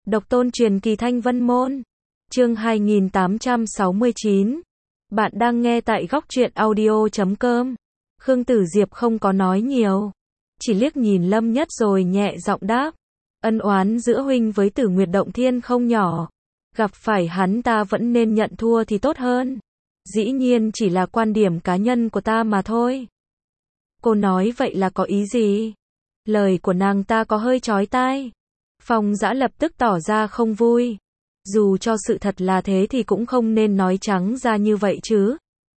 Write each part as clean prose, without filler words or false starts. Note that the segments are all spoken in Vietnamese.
Độc tôn truyền kỳ Thanh Vân Môn. Chương 2869. Bạn đang nghe tại góc truyện audio.com. Khương Tử Diệp không có nói nhiều, chỉ liếc nhìn Lâm Nhất rồi nhẹ giọng đáp. Ân oán giữa huynh với Tử Nguyệt Động Thiên không nhỏ, gặp phải hắn ta vẫn nên nhận thua thì tốt hơn. Dĩ nhiên chỉ là quan điểm cá nhân của ta mà thôi. Cô nói vậy là có ý gì? Lời của nàng ta có hơi chói tai. Phong Dã lập tức tỏ ra không vui. Dù cho sự thật là thế thì cũng không nên nói trắng ra như vậy chứ.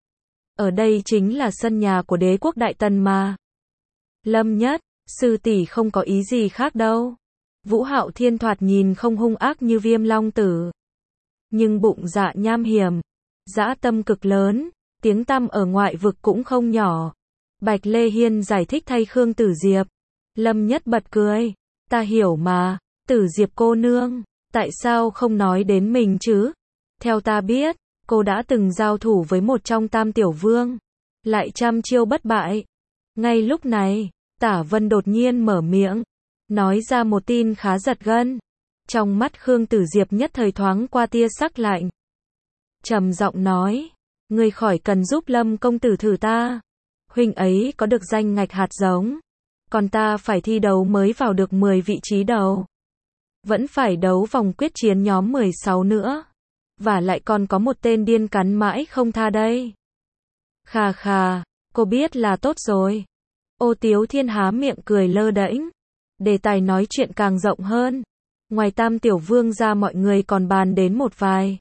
Ở đây chính là sân nhà của đế quốc Đại Tần mà. Lâm Nhất, sư tỷ không có ý gì khác đâu. Vũ Hạo Thiên thoạt nhìn không hung ác như Viêm Long Tử, nhưng bụng dạ nham hiểm, dã tâm cực lớn, tiếng tăm ở ngoại vực cũng không nhỏ. Bạch Lê Hiên giải thích thay Khương Tử Diệp. Lâm Nhất bật cười. Ta hiểu mà, Tử Diệp cô nương, tại sao không nói đến mình chứ? Theo ta biết, cô đã từng giao thủ với một trong Tam Tiểu Vương, lại trăm chiêu bất bại. Ngay lúc này, Tả Vân đột nhiên mở miệng, nói ra một tin khá giật gân. Trong mắt Khương Tử Diệp nhất thời thoáng qua tia sắc lạnh. Trầm giọng nói, ngươi khỏi cần giúp Lâm công tử thử ta. Huynh ấy có được danh ngạch hạt giống, còn ta phải thi đấu mới vào được 10 vị trí đầu. Vẫn phải đấu vòng quyết chiến nhóm 16 nữa. Và lại còn có một tên điên cắn mãi không tha đây. Khà khà, cô biết là tốt rồi. Ô Tiếu Thiên há miệng cười lơ đễnh. Đề tài nói chuyện càng rộng hơn. Ngoài Tam Tiểu Vương ra mọi người còn bàn đến một vài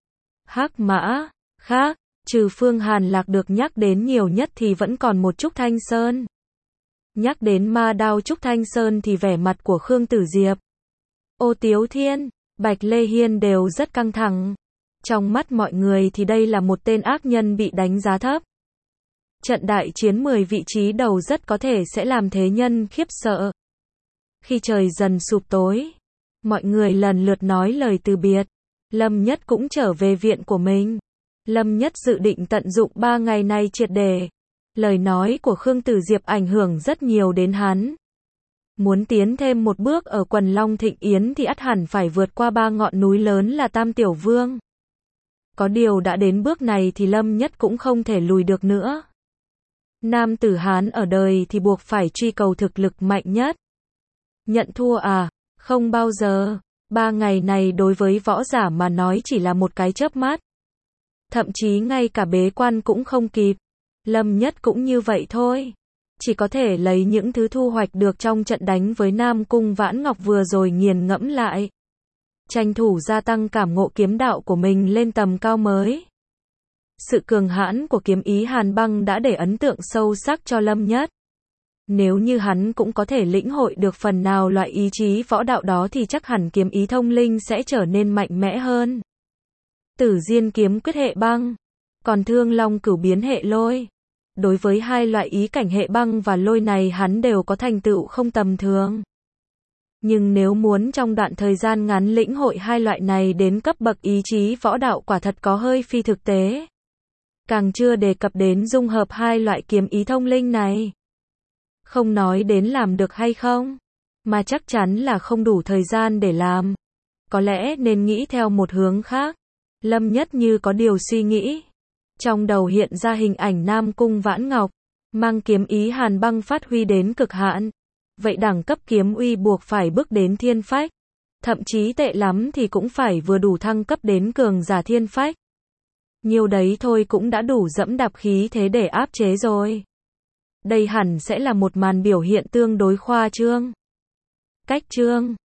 hắc mã khác, trừ Phương Hàn Lạc được nhắc đến nhiều nhất thì vẫn còn một Trúc Thanh Sơn. Nhắc đến ma đao Trúc Thanh Sơn thì vẻ mặt của Khương Tử Diệp, Ô Tiếu Thiên, Bạch Lê Hiên đều rất căng thẳng. Trong mắt mọi người thì đây là một tên ác nhân bị đánh giá thấp. Trận đại chiến 10 vị trí đầu rất có thể sẽ làm thế nhân khiếp sợ. Khi trời dần sụp tối, mọi người lần lượt nói lời từ biệt. Lâm Nhất cũng trở về viện của mình. Lâm Nhất dự định tận dụng 3 ngày này triệt để. Lời nói của Khương Tử Diệp ảnh hưởng rất nhiều đến hắn. Muốn tiến thêm một bước ở Quần Long Thịnh Yến thì ắt hẳn phải vượt qua 3 ngọn núi lớn là Tam Tiểu Vương. Có điều đã đến bước này thì Lâm Nhất cũng không thể lùi được nữa. Nam tử Hán ở đời thì buộc phải truy cầu thực lực mạnh nhất. Nhận thua à? Không bao giờ. 3 ngày này đối với võ giả mà nói chỉ là một cái chớp mắt. Thậm chí ngay cả bế quan cũng không kịp. Lâm Nhất cũng như vậy thôi. Chỉ có thể lấy những thứ thu hoạch được trong trận đánh với Nam Cung Vãn Ngọc vừa rồi nghiền ngẫm lại. Tranh thủ gia tăng cảm ngộ kiếm đạo của mình lên tầm cao mới. Sự cường hãn của kiếm ý Hàn Băng đã để ấn tượng sâu sắc cho Lâm Nhất. Nếu như hắn cũng có thể lĩnh hội được phần nào loại ý chí võ đạo đó thì chắc hẳn kiếm ý thông linh sẽ trở nên mạnh mẽ hơn. Tử Diên kiếm quyết hệ băng, còn Thương Long cửu biến hệ lôi. Đối với hai loại ý cảnh hệ băng và lôi này hắn đều có thành tựu không tầm thường. Nhưng nếu muốn trong đoạn thời gian ngắn lĩnh hội hai loại này đến cấp bậc ý chí võ đạo quả thật có hơi phi thực tế. Càng chưa đề cập đến dung hợp hai loại kiếm ý thông linh này. Không nói đến làm được hay không, mà chắc chắn là không đủ thời gian để làm. Có lẽ nên nghĩ theo một hướng khác. Lâm Nhất như có điều suy nghĩ. Trong đầu hiện ra hình ảnh Nam Cung Vãn Ngọc, mang kiếm ý Hàn Băng phát huy đến cực hạn. Vậy đẳng cấp kiếm uy buộc phải bước đến thiên phách. Thậm chí tệ lắm thì cũng phải vừa đủ thăng cấp đến cường giả thiên phách. Nhiều đấy thôi cũng đã đủ dẫm đạp khí thế để áp chế rồi. Đây hẳn sẽ là một màn biểu hiện tương đối khoa trương. Cách trương.